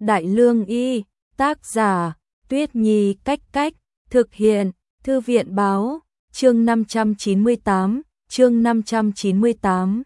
Đại Lương Y, tác giả, Tuyết Nhi Cách Cách, thực hiện, Thư viện Báo, chương 598.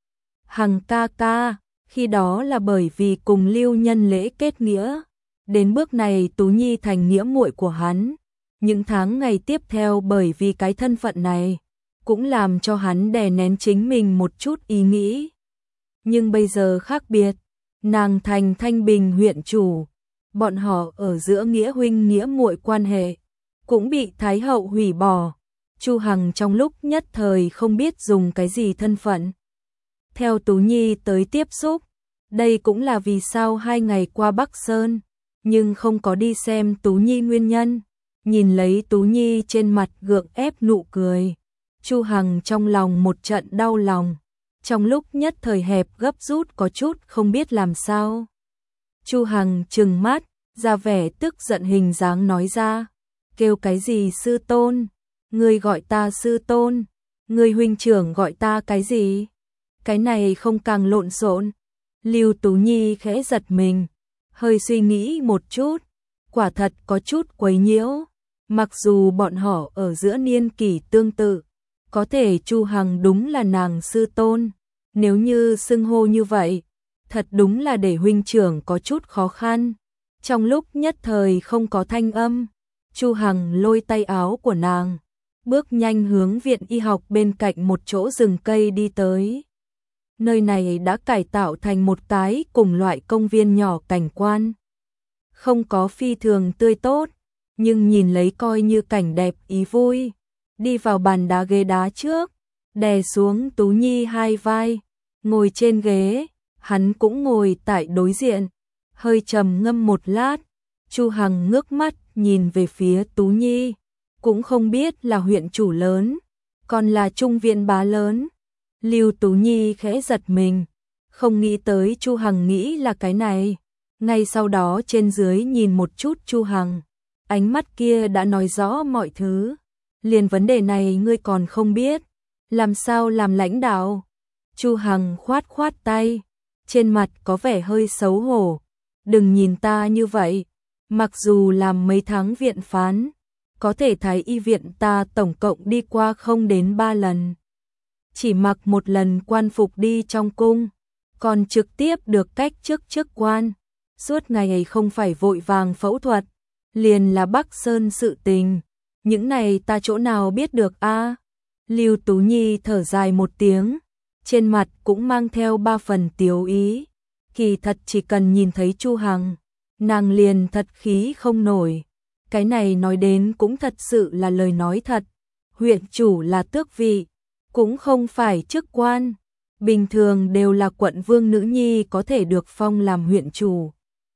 Hằng ca ca, khi đó là bởi vì cùng Lưu Nhân lễ kết nghĩa, đến bước này Tú Nhi thành nghĩa muội của hắn. Những tháng ngày tiếp theo bởi vì cái thân phận này, cũng làm cho hắn đè nén chính mình một chút ý nghĩ. Nhưng bây giờ khác biệt, nàng thành Thanh Bình huyện chủ, bọn họ ở giữa nghĩa huynh nghĩa muội quan hệ, cũng bị Thái hậu hủy bỏ. Chu Hằng trong lúc nhất thời không biết dùng cái gì thân phận theo Tú Nhi tới tiếp xúc. Đây cũng là vì sao 2 ngày qua Bắc Sơn, nhưng không có đi xem Tú Nhi nguyên nhân. Nhìn lấy Tú Nhi trên mặt gượng ép nụ cười, Chu Hằng trong lòng một trận đau lòng. Trong lúc nhất thời hẹp gấp rút có chút không biết làm sao. Chu Hằng trừng mắt, ra vẻ tức giận hình dáng nói ra, kêu cái gì sư tôn, ngươi gọi ta sư tôn, ngươi huynh trưởng gọi ta cái gì? Cái này không càng lộn xộn. Lưu Tú Nhi khẽ giật mình, hơi suy nghĩ một chút, quả thật có chút quấy nhiễu. Mặc dù bọn họ ở giữa niên kỷ tương tự, có thể Chu Hằng đúng là nàng sư tôn, nếu như xưng hô như vậy, thật đúng là để huynh trưởng có chút khó khăn. Trong lúc nhất thời không có thanh âm, Chu Hằng lôi tay áo của nàng, bước nhanh hướng viện y học bên cạnh một chỗ rừng cây đi tới. Nơi này đã cải tạo thành một cái cùng loại công viên nhỏ cảnh quan. Không có phi thường tươi tốt, nhưng nhìn lấy coi như cảnh đẹp ý vui. Đi vào bàn đá ghế đá trước, đè xuống Tú Nhi hai vai, ngồi trên ghế, hắn cũng ngồi tại đối diện. Hơi trầm ngâm một lát, Chu Hằng ngước mắt nhìn về phía Tú Nhi, cũng không biết là huyện chủ lớn, còn là trung viện bá lớn. Lưu Tú Nhi khẽ giật mình, không nghĩ tới Chu Hằng nghĩ là cái này. Ngay sau đó trên dưới nhìn một chút Chu Hằng, ánh mắt kia đã nói rõ mọi thứ. Liền vấn đề này ngươi còn không biết, làm sao làm lãnh đạo? Chu Hằng khoát khoát tay, trên mặt có vẻ hơi xấu hổ. Đừng nhìn ta như vậy, mặc dù làm mấy tháng viện phán, có thể thấy y viện ta tổng cộng đi qua không đến 3 lần. Chỉ mặc một lần quan phục đi trong cung, còn trực tiếp được cách chức quan. Suốt ngày ấy không phải vội vàng phẫu thuật, liền là Bắc Sơn sự tình. Những này ta chỗ nào biết được a? Lưu Tú Nhi thở dài một tiếng, trên mặt cũng mang theo 3 phần tiếu ý. Kỳ thật chỉ cần nhìn thấy Chu Hằng, nàng liền thật khí không nổi. Cái này nói đến cũng thật sự là lời nói thật. Huyện chủ là tước vị, cũng không phải chức quan. Bình thường đều là quận vương nữ nhi có thể được phong làm huyện chủ.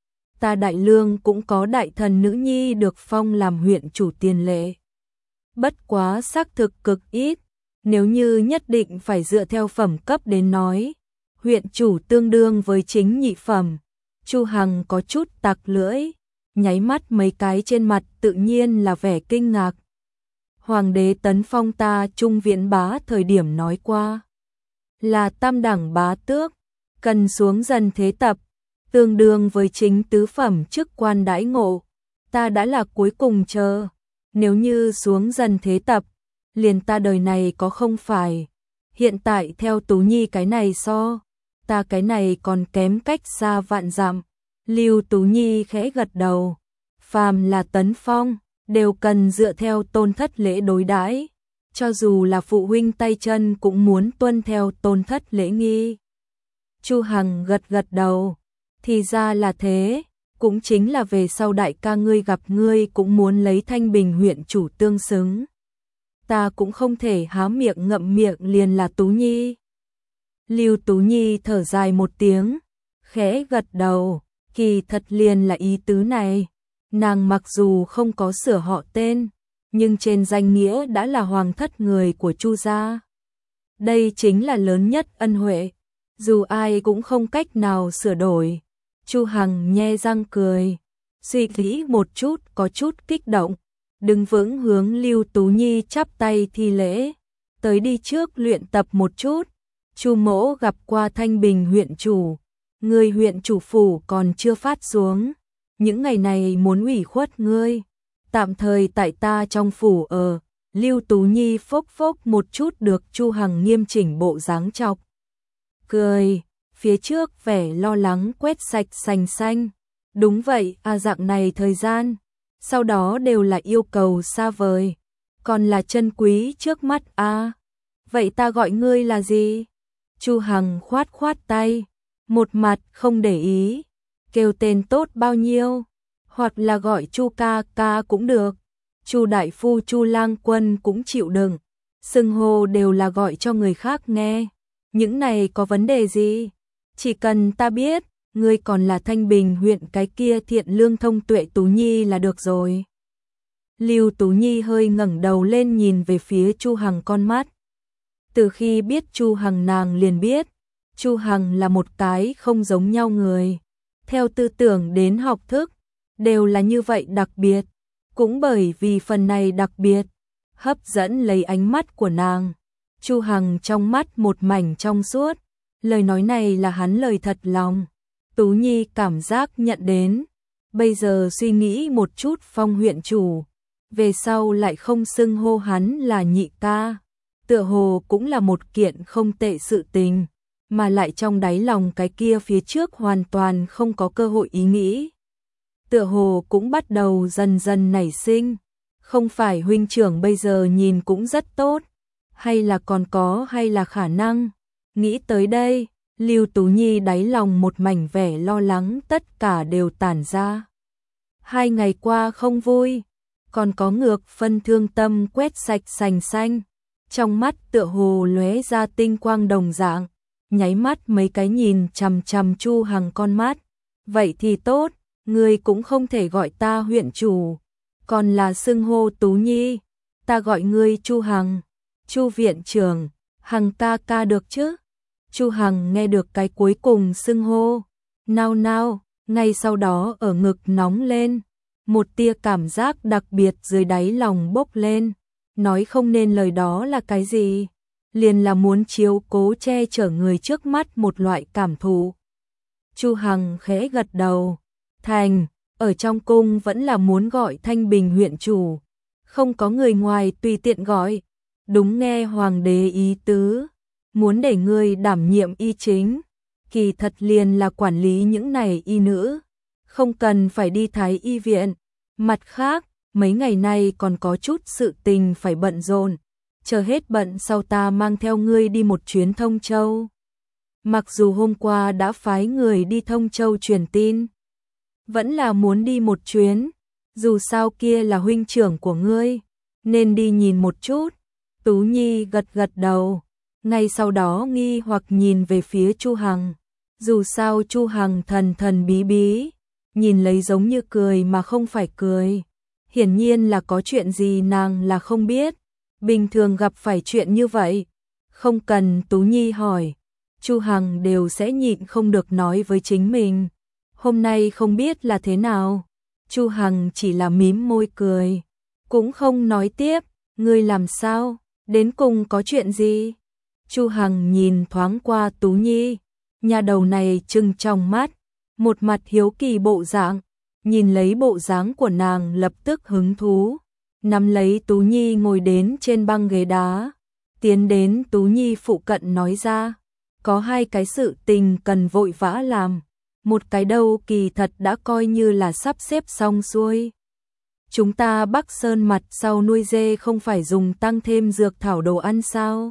Ta Đại Lương cũng có đại thần nữ nhi được phong làm huyện chủ tiền lệ. Bất quá xác thực cực ít, nếu như nhất định phải dựa theo phẩm cấp đến nói, huyện chủ tương đương với chính nhị phẩm. Chu Hằng có chút tặc lưỡi, nháy mắt mấy cái trên mặt tự nhiên là vẻ kinh ngạc. Hoàng đế tấn phong ta trung viện bá thời điểm nói qua, là tam đẳng bá tước, cần xuống dần thế tập, tương đương với chính tứ phẩm chức quan đãi ngộ. Ta đã là cuối cùng chờ, nếu như xuống dần thế tập, liền ta đời này có không phải. Hiện tại theo Tú Nhi cái này so, ta cái này còn kém cách xa vạn dặm. Lưu Tú Nhi khẽ gật đầu, phàm là tấn phong, đều cần dựa theo tôn thất lễ đối đãi, cho dù là phụ huynh tay chân cũng muốn tuân theo tôn thất lễ nghi. Chu Hằng gật gật đầu, thì ra là thế, cũng chính là về sau đại ca ngươi gặp ngươi cũng muốn lấy Thanh Bình huyện chủ tương xứng. Ta cũng không thể há miệng ngậm miệng liền là Tú Nhi. Lưu Tú Nhi thở dài một tiếng, khẽ gật đầu, kỳ thật liền là ý tứ này. Nàng mặc dù không có sửa họ tên, nhưng trên danh nghĩa đã là hoàng thất người của Chu gia. Đây chính là lớn nhất ân huệ, dù ai cũng không cách nào sửa đổi. Chu Hằng nhe răng cười, suy nghĩ một chút có chút kích động, đứng vững hướng Lưu Tú Nhi chắp tay thi lễ, tới đi trước luyện tập một chút. Chu mỗ gặp qua Thanh Bình huyện chủ, Ngươi huyện chủ phủ còn chưa phát xuống, những ngày này muốn ủy khuất ngươi, tạm thời tại ta trong phủ ở. Lưu Tú Nhi phốc phốc một chút được Chu Hằng nghiêm chỉnh bộ dáng chọc cười, phía trước vẻ lo lắng quét sạch sành xanh. Đúng vậy, dạng này thời gian, sau đó đều là yêu cầu xa vời, còn là chân quý trước mắt Vậy ta gọi ngươi là gì? Chu Hằng khoát khoát tay, một mặt không để ý, kêu tên tốt bao nhiêu, hoặc là gọi Chu ca ca cũng được. Chu đại phu, Chu lang quân cũng chịu đựng, xưng hô đều là gọi cho người khác nghe. Những này có vấn đề gì? Chỉ cần ta biết, ngươi còn là Thanh Bình huyện cái kia thiện lương thông tuệ Tú Nhi là được rồi. Lưu Tú Nhi hơi ngẩng đầu lên nhìn về phía Chu Hằng con mắt. Từ khi biết Chu Hằng nàng liền biết, Chu Hằng là một cái không giống nhau người. Theo tư tưởng đến học thức, đều là như vậy đặc biệt. Cũng bởi vì phần này đặc biệt, hấp dẫn lấy ánh mắt của nàng. Chu Hằng trong mắt một mảnh trong suốt, lời nói này là hắn lời thật lòng. Tú Nhi cảm giác nhận đến, bây giờ suy nghĩ một chút Phong huyện chủ, về sau lại không xưng hô hắn là nhị ca, tựa hồ cũng là một kiện không tệ sự tình, mà lại trong đáy lòng cái kia phía trước hoàn toàn không có cơ hội ý nghĩ. Tựa hồ cũng bắt đầu dần dần nảy sinh, không phải huynh trưởng bây giờ nhìn cũng rất tốt, hay là còn có hay là khả năng. Nghĩ tới đây, Lưu Tú Nhi đáy lòng một mảnh vẻ lo lắng tất cả đều tản ra. 2 ngày qua không vui, còn có ngược phân thương tâm quét sạch sành xanh, trong mắt tựa hồ lóe ra tinh quang đồng dạng, nháy mắt mấy cái nhìn chằm chằm Chu Hằng con mắt. Vậy thì tốt, ngươi cũng không thể gọi ta huyện chủ, còn là xưng hô Tú Nhi, ta gọi ngươi Chu Hằng, Chu viện trưởng, Hằng ca ca được chứ? Chu Hằng nghe được cái cuối cùng xưng hô, nao nao, ngay sau đó ở ngực nóng lên, một tia cảm giác đặc biệt dưới đáy lòng bốc lên, nói không nên lời đó là cái gì, liền là muốn chiếu cố che chở người trước mắt một loại cảm thụ. Chu Hằng khẽ gật đầu, thành, ở trong cung vẫn là muốn gọi Thanh Bình huyện chủ, không có người ngoài tùy tiện gọi, đúng nghe hoàng đế ý tứ, muốn để ngươi đảm nhiệm y chính, kỳ thật liền là quản lý những này y nữ, không cần phải đi thái y viện. Mặt khác, mấy ngày nay còn có chút sự tình phải bận rộn, chờ hết bận sau ta mang theo ngươi đi một chuyến Thông Châu. Mặc dù hôm qua đã phái người đi Thông Châu truyền tin, vẫn là muốn đi một chuyến, dù sao kia là huynh trưởng của ngươi, nên đi nhìn một chút. Tú Nhi gật gật đầu, ngay sau đó nghi hoặc nhìn về phía Chu Hằng, dù sao Chu Hằng thần thần bí bí, nhìn lấy giống như cười mà không phải cười, hiển nhiên là có chuyện gì nàng là không biết, bình thường gặp phải chuyện như vậy, không cần Tú Nhi hỏi, Chu Hằng đều sẽ nhịn không được nói với chính mình. Hôm nay không biết là thế nào. Chu Hằng chỉ là mím môi cười, cũng không nói tiếp. Ngươi làm sao? Đến cùng có chuyện gì? Chu Hằng nhìn thoáng qua Tú Nhi, nhà đầu này trừng trong mắt, một mặt hiếu kỳ bộ dạng, nhìn lấy bộ dáng của nàng lập tức hứng thú, nắm lấy Tú Nhi ngồi đến trên băng ghế đá, tiến đến Tú Nhi phụ cận nói ra, có 2 cái sự tình cần vội vã làm, một cái đâu kỳ thật đã coi như là sắp xếp xong xuôi. Chúng ta Bắc Sơn mặt sau nuôi dê không phải dùng tăng thêm dược thảo đồ ăn sao?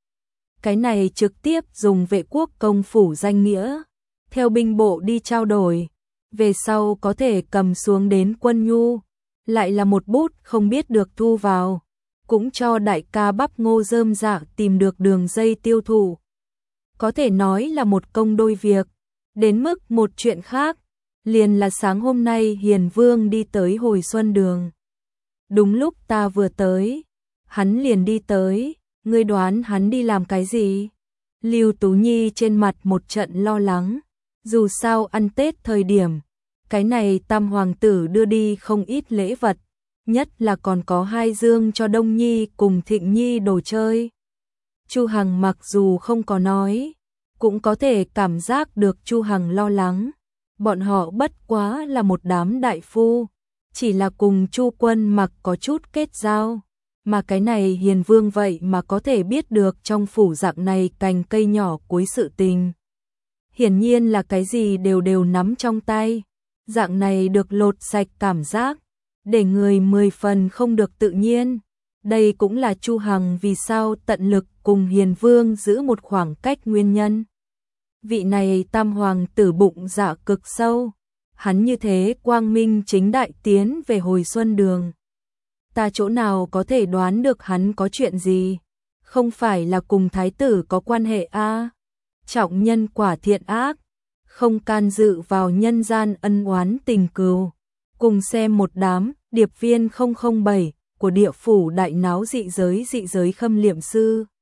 Cái này trực tiếp dùng Vệ quốc công phủ danh nghĩa, theo binh bộ đi trao đổi, về sau có thể cầm xuống đến quân nhu, lại là một bút không biết được thu vào, cũng cho đại ca Bắp Ngô rơm rạ tìm được đường dây tiêu thụ. Có thể nói là một công đôi việc, đến mức một chuyện khác, liền là sáng hôm nay Hiền Vương đi tới Hồi Xuân Đường. Đúng lúc ta vừa tới, hắn liền đi tới, ngươi đoán hắn đi làm cái gì? Lưu Tú Nhi trên mặt một trận lo lắng, dù sao ăn Tết thời điểm, cái này Tam hoàng tử đưa đi không ít lễ vật, nhất là còn có 2 dương cho Đông Nhi cùng Thịnh Nhi đồ chơi. Chu Hằng mặc dù không có nói, cũng có thể cảm giác được Chu Hằng lo lắng. Bọn họ bất quá là một đám đại phu, chỉ là cùng Chu Quân Mặc có chút kết giao, mà cái này Hiền Vương vậy mà có thể biết được trong phủ dạng này cành cây nhỏ cuối sự tình. Hiển nhiên là cái gì đều đều nắm trong tay, dạng này được lột sạch cảm giác, để người 10 phần không được tự nhiên. Đây cũng là Chu Hằng vì sao tận lực cùng Hiền Vương giữ một khoảng cách nguyên nhân. Vị này tam hoàng tử bụng dạ cực sâu, hắn như thế quang minh chính đại tiến về hồi xuân đường. Ta chỗ nào có thể đoán được hắn có chuyện gì, không phải là cùng thái tử có quan hệ a? Trọng nhân quả thiện ác, không can dự vào nhân gian ân oán tình cừu. Cùng xem một đám điệp viên 007 của địa phủ đại náo dị giới khâm liệm sư.